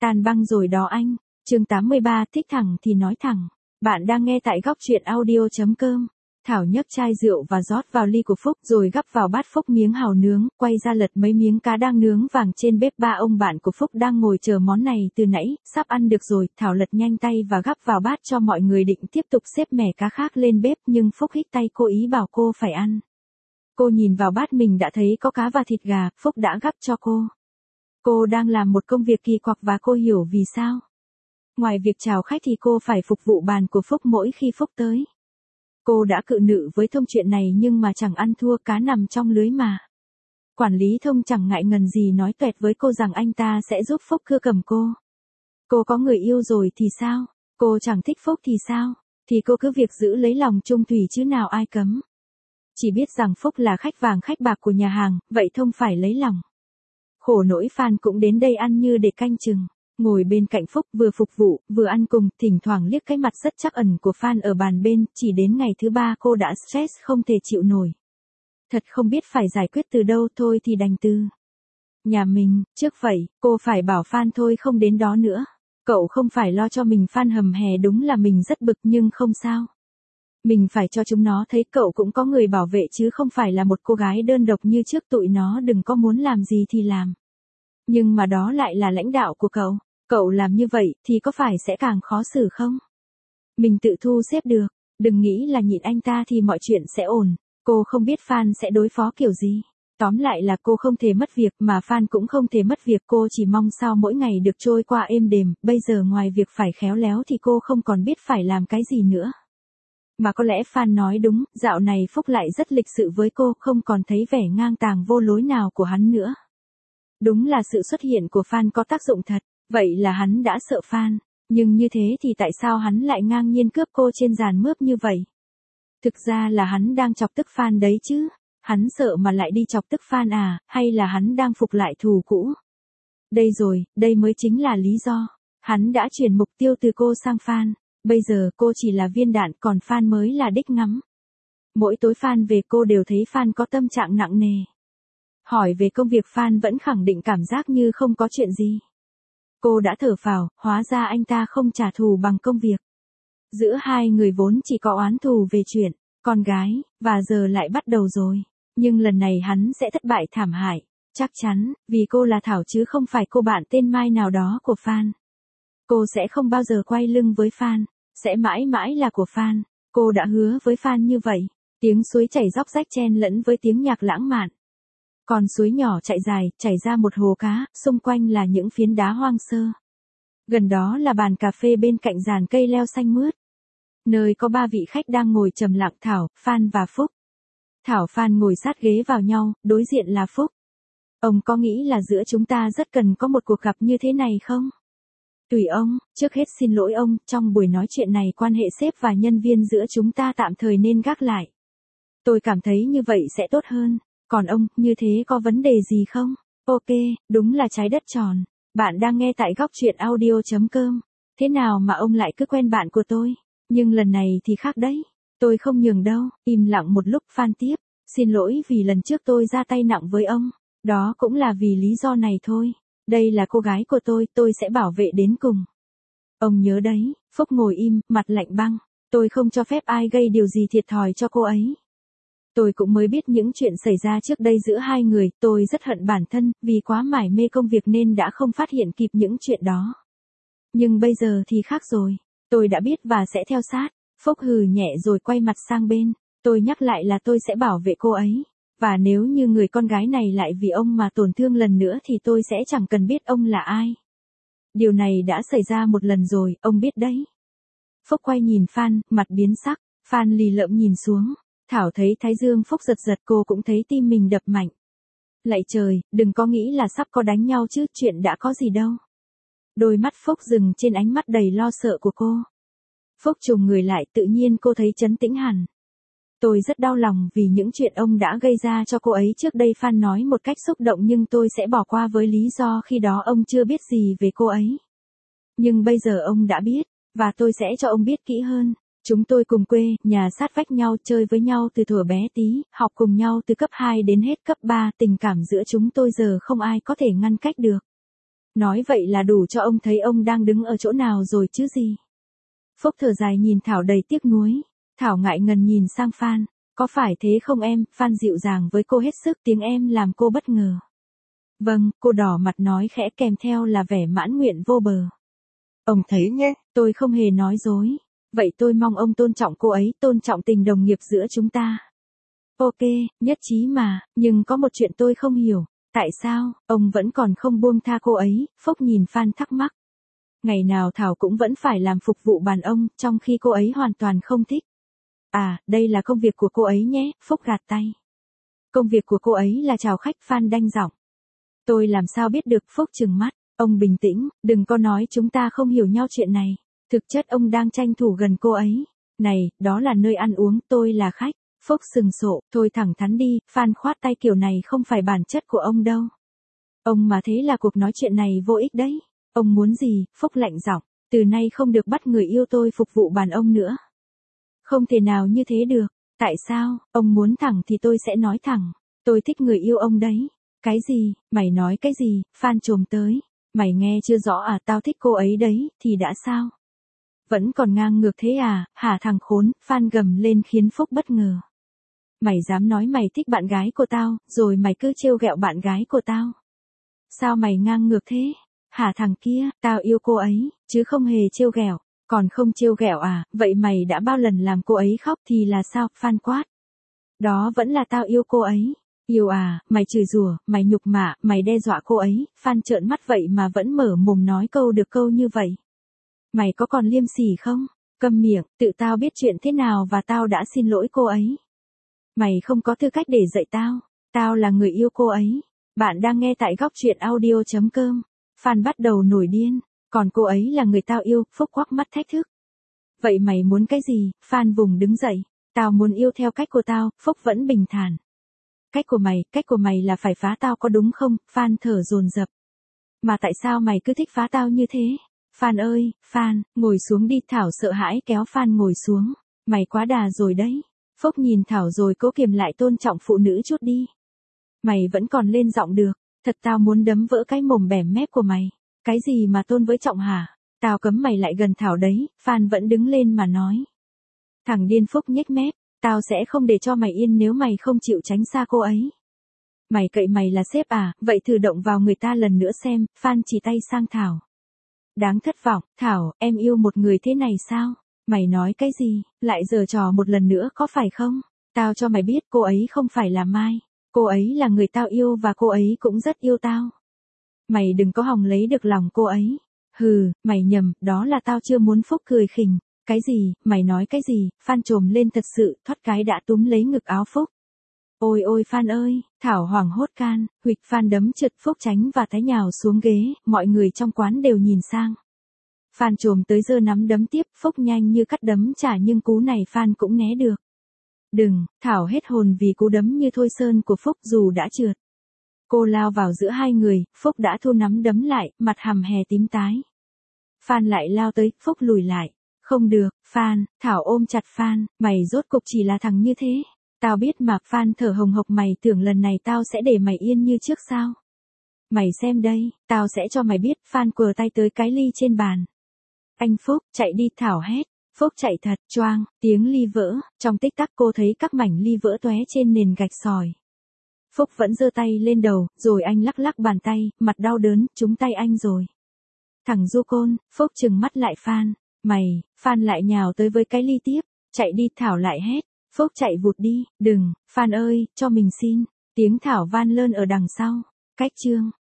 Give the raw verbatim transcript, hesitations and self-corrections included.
Tan băng rồi đó anh. Chương tám mươi ba, thích thẳng thì nói thẳng. Bạn đang nghe tại góc truyện audio chấm com. Thảo nhấc chai rượu và rót vào ly của Phúc rồi gắp vào bát Phúc miếng hàu nướng, quay ra lật mấy miếng cá đang nướng vàng trên bếp. Ba ông bạn của Phúc đang ngồi chờ món này từ nãy, sắp ăn được rồi. Thảo lật nhanh tay và gắp vào bát cho mọi người định tiếp tục xếp mẻ cá khác lên bếp, nhưng Phúc hít tay cô ý bảo cô phải ăn. Cô nhìn vào bát mình đã thấy có cá và thịt gà, Phúc đã gắp cho cô. Cô đang làm một công việc kỳ quặc và cô hiểu vì sao. Ngoài việc chào khách thì cô phải phục vụ bàn của Phúc mỗi khi Phúc tới. Cô đã cự nữ với Thông chuyện này nhưng mà chẳng ăn thua, cá nằm trong lưới mà. Quản lý Thông chẳng ngại ngần gì nói toẹt với cô rằng anh ta sẽ giúp Phúc cưa cầm cô. Cô có người yêu rồi thì sao? Cô chẳng thích Phúc thì sao? Thì cô cứ việc giữ lấy lòng chung thủy chứ nào ai cấm. Chỉ biết rằng Phúc là khách vàng khách bạc của nhà hàng, vậy Thông phải lấy lòng. Khổ nỗi Phan cũng đến đây ăn như để canh chừng. Ngồi bên cạnh Phúc vừa phục vụ, vừa ăn cùng, thỉnh thoảng liếc cái mặt rất trắc ẩn của Phan ở bàn bên. Chỉ đến ngày thứ ba cô đã stress không thể chịu nổi. Thật không biết phải giải quyết từ đâu, thôi thì đành từ nhà mình, trước vậy, cô phải bảo Phan thôi không đến đó nữa. Cậu không phải lo cho mình. Phan hầm hè đúng là mình rất bực nhưng không sao. Mình phải cho chúng nó thấy cậu cũng có người bảo vệ chứ không phải là một cô gái đơn độc như trước. Tụi nó đừng có muốn làm gì thì làm. Nhưng mà đó lại là lãnh đạo của cậu. Cậu làm như vậy thì có phải sẽ càng khó xử không? Mình tự thu xếp được. Đừng nghĩ là nhịn anh ta thì mọi chuyện sẽ ổn. Cô không biết Phan sẽ đối phó kiểu gì. Tóm lại là cô không thể mất việc mà Phan cũng không thể mất việc. Cô chỉ mong sao mỗi ngày được trôi qua êm đềm. Bây giờ ngoài việc phải khéo léo thì cô không còn biết phải làm cái gì nữa. Mà có lẽ Phan nói đúng, dạo này Phúc lại rất lịch sự với cô, không còn thấy vẻ ngang tàng vô lối nào của hắn nữa. Đúng là sự xuất hiện của Phan có tác dụng thật, vậy là hắn đã sợ Phan, nhưng như thế thì tại sao hắn lại ngang nhiên cướp cô trên giàn mướp như vậy? Thực ra là hắn đang chọc tức Phan đấy chứ, hắn sợ mà lại đi chọc tức Phan à, hay là hắn đang phục lại thù cũ? Đây rồi, đây mới chính là lý do, hắn đã chuyển mục tiêu từ cô sang Phan. Bây giờ cô chỉ là viên đạn còn Phan mới là đích ngắm. Mỗi tối Phan về cô đều thấy Phan có tâm trạng nặng nề. Hỏi về công việc Phan vẫn khẳng định cảm giác như không có chuyện gì. Cô đã thở phào, hóa ra anh ta không trả thù bằng công việc. Giữa hai người vốn chỉ có oán thù về chuyện con gái, và giờ lại bắt đầu rồi. Nhưng lần này hắn sẽ thất bại thảm hại. Chắc chắn, vì cô là Thảo chứ không phải cô bạn tên Mai nào đó của Phan. Cô sẽ không bao giờ quay lưng với Phan, sẽ mãi mãi là của Phan. Cô đã hứa với Phan như vậy. Tiếng suối chảy róc rách chen lẫn với tiếng nhạc lãng mạn. Con suối nhỏ chạy dài, chảy ra một hồ cá, xung quanh là những phiến đá hoang sơ. Gần đó là bàn cà phê bên cạnh giàn cây leo xanh mướt. Nơi có ba vị khách đang ngồi trầm lặng: Thảo, Phan và Phúc. Thảo Phan ngồi sát ghế vào nhau, đối diện là Phúc. Ông có nghĩ là giữa chúng ta rất cần có một cuộc gặp như thế này không? Tùy ông, trước hết xin lỗi ông, trong buổi nói chuyện này quan hệ sếp và nhân viên giữa chúng ta tạm thời nên gác lại. Tôi cảm thấy như vậy sẽ tốt hơn. Còn ông, như thế có vấn đề gì không? Ok, đúng là trái đất tròn. Bạn đang nghe tại góc truyện audio chấm com. Thế nào mà ông lại cứ quen bạn của tôi? Nhưng lần này thì khác đấy. Tôi không nhường đâu. Im lặng một lúc, Phan tiếp. Xin lỗi vì lần trước tôi ra tay nặng với ông. Đó cũng là vì lý do này thôi. Đây là cô gái của tôi, tôi sẽ bảo vệ đến cùng. Ông nhớ đấy. Phúc ngồi im, mặt lạnh băng. Tôi không cho phép ai gây điều gì thiệt thòi cho cô ấy. Tôi cũng mới biết những chuyện xảy ra trước đây giữa hai người. Tôi rất hận bản thân, vì quá mải mê công việc nên đã không phát hiện kịp những chuyện đó. Nhưng bây giờ thì khác rồi. Tôi đã biết và sẽ theo sát. Phúc hừ nhẹ rồi quay mặt sang bên. Tôi nhắc lại là tôi sẽ bảo vệ cô ấy. Và nếu như người con gái này lại vì ông mà tổn thương lần nữa thì tôi sẽ chẳng cần biết ông là ai. Điều này đã xảy ra một lần rồi, ông biết đấy. Phúc quay nhìn Phan, mặt biến sắc. Phan lì lợm nhìn xuống. Thảo thấy thái dương Phúc giật giật, cô cũng thấy tim mình đập mạnh. Lạy trời, đừng có nghĩ là sắp có đánh nhau chứ, chuyện đã có gì đâu. Đôi mắt Phúc dừng trên ánh mắt đầy lo sợ của cô. Phúc trùng người lại, tự nhiên cô thấy trấn tĩnh hẳn. Tôi rất đau lòng vì những chuyện ông đã gây ra cho cô ấy trước đây. Phan nói một cách xúc động nhưng tôi sẽ bỏ qua với lý do khi đó ông chưa biết gì về cô ấy. Nhưng bây giờ ông đã biết, và tôi sẽ cho ông biết kỹ hơn. Chúng tôi cùng quê, nhà sát vách nhau, chơi với nhau từ thuở bé tí, học cùng nhau từ cấp hai đến hết cấp ba, tình cảm giữa chúng tôi giờ không ai có thể ngăn cách được. Nói vậy là đủ cho ông thấy ông đang đứng ở chỗ nào rồi chứ gì. Phúc thở dài nhìn Thảo đầy tiếc nuối. Thảo ngại ngần nhìn sang Phan. Có phải thế không em? Phan dịu dàng với cô hết sức, tiếng em làm cô bất ngờ. Vâng, cô đỏ mặt nói khẽ kèm theo là vẻ mãn nguyện vô bờ. Ông thấy nhé, tôi không hề nói dối. Vậy tôi mong ông tôn trọng cô ấy, tôn trọng tình đồng nghiệp giữa chúng ta. Ok, nhất trí mà, nhưng có một chuyện tôi không hiểu. Tại sao, ông vẫn còn không buông tha cô ấy? Phúc nhìn Phan thắc mắc. Ngày nào Thảo cũng vẫn phải làm phục vụ bàn ông, trong khi cô ấy hoàn toàn không thích. À, đây là công việc của cô ấy nhé, Phúc gạt tay. Công việc của cô ấy là chào khách, Phan đanh giọng. Tôi làm sao biết được, Phúc trừng mắt. Ông bình tĩnh, đừng có nói chúng ta không hiểu nhau chuyện này. Thực chất ông đang tranh thủ gần cô ấy. Này, đó là nơi ăn uống, tôi là khách. Phúc sừng sộ, thôi thẳng thắn đi, Phan khoát tay, kiểu này không phải bản chất của ông đâu. Ông mà thế là cuộc nói chuyện này vô ích đấy. Ông muốn gì? Phúc lạnh giọng, từ nay không được bắt người yêu tôi phục vụ bàn ông nữa. Không thể nào như thế được. Tại sao? Ông muốn thẳng thì tôi sẽ nói thẳng. Tôi thích người yêu ông đấy. Cái gì? Mày nói cái gì? Phan chồm tới. Mày nghe chưa rõ à, tao thích cô ấy đấy, thì đã sao? Vẫn còn ngang ngược thế à, hả thằng khốn? Phan gầm lên khiến Phúc bất ngờ. Mày dám nói mày thích bạn gái của tao, rồi mày cứ trêu ghẹo bạn gái của tao. Sao mày ngang ngược thế? Hả thằng kia, tao yêu cô ấy, chứ không hề trêu ghẹo. Còn không trêu ghẹo à, vậy mày đã bao lần làm cô ấy khóc thì là sao? Phan quát. Đó vẫn là tao yêu cô ấy. Yêu à, mày chửi rủa, mày nhục mạ, mày đe dọa cô ấy. Phan trợn mắt vậy mà vẫn mở mồm nói câu được câu như vậy. Mày có còn liêm sỉ không? Câm miệng, tự tao biết chuyện thế nào và tao đã xin lỗi cô ấy. Mày không có tư cách để dạy tao. Tao là người yêu cô ấy. Bạn đang nghe tại góc truyện audio chấm com. Phan bắt đầu nổi điên. Còn cô ấy là người tao yêu, Phúc quắc mắt thách thức. Vậy mày muốn cái gì? Phan vùng đứng dậy. Tao muốn yêu theo cách của tao, Phúc vẫn bình thản. Cách của mày, cách của mày là phải phá tao có đúng không? Phan thở dồn dập. Mà tại sao mày cứ thích phá tao như thế? Phan ơi, Phan, ngồi xuống đi. Thảo sợ hãi kéo Phan ngồi xuống. Mày quá đà rồi đấy. Phúc nhìn Thảo rồi cố kiềm lại, tôn trọng phụ nữ chút đi. Mày vẫn còn lên giọng được. Thật tao muốn đấm vỡ cái mồm bẻm mép của mày. Cái gì mà tôn với trọng hả? Tao cấm mày lại gần Thảo đấy. Phan vẫn đứng lên mà nói. Thằng điên. Phúc nhếch mép. Tao sẽ không để cho mày yên nếu mày không chịu tránh xa cô ấy. Mày cậy mày là sếp à, vậy thử động vào người ta lần nữa xem. Phan chỉ tay sang Thảo. Đáng thất vọng. Thảo, em yêu một người thế này sao? Mày nói cái gì? Lại giở trò một lần nữa có phải không? Tao cho mày biết cô ấy không phải là Mai. Cô ấy là người tao yêu và cô ấy cũng rất yêu tao. Mày đừng có hòng lấy được lòng cô ấy. Hừ, mày nhầm, đó là tao chưa muốn. Phúc cười khỉnh. Cái gì? Mày nói cái gì? Phan trồm lên thật sự, thoát cái đã túm lấy ngực áo Phúc. Ôi ôi Phan ơi, Thảo hoảng hốt can, huỵch. Phan đấm trượt Phúc tránh và té nhào xuống ghế, mọi người trong quán đều nhìn sang. Phan trồm tới giơ nắm đấm tiếp, Phúc nhanh như cắt đấm trả nhưng cú này Phan cũng né được. Đừng, Thảo hết hồn vì cú đấm như thôi sơn của Phúc dù đã trượt. Cô lao vào giữa hai người, Phúc đã thu nắm đấm lại, mặt hằm hè tím tái. Phan lại lao tới, Phúc lùi lại. Không được, Phan. Thảo ôm chặt Phan, mày rốt cục chỉ là thằng như thế. Tao biết mà. Phan thở hồng hộc. Mày tưởng lần này tao sẽ để mày yên như trước sao? Mày xem đây, tao sẽ cho mày biết. Phan quờ tay tới cái ly trên bàn. Anh Phúc, chạy đi. Thảo hét. Phúc chạy thật, choang, tiếng ly vỡ, trong tích tắc cô thấy các mảnh ly vỡ tóe trên nền gạch sỏi. Phúc vẫn giơ tay lên đầu, rồi anh lắc lắc bàn tay, mặt đau đớn, trúng tay anh rồi. Thằng du côn. Phúc trừng mắt lại Phan. Mày. Phan lại nhào tới với cái ly tiếp. Chạy đi. Thảo lại hét. Phúc chạy vụt đi. Đừng, Phan ơi, cho mình xin. Tiếng Thảo van lơn ở đằng sau. Cách chương.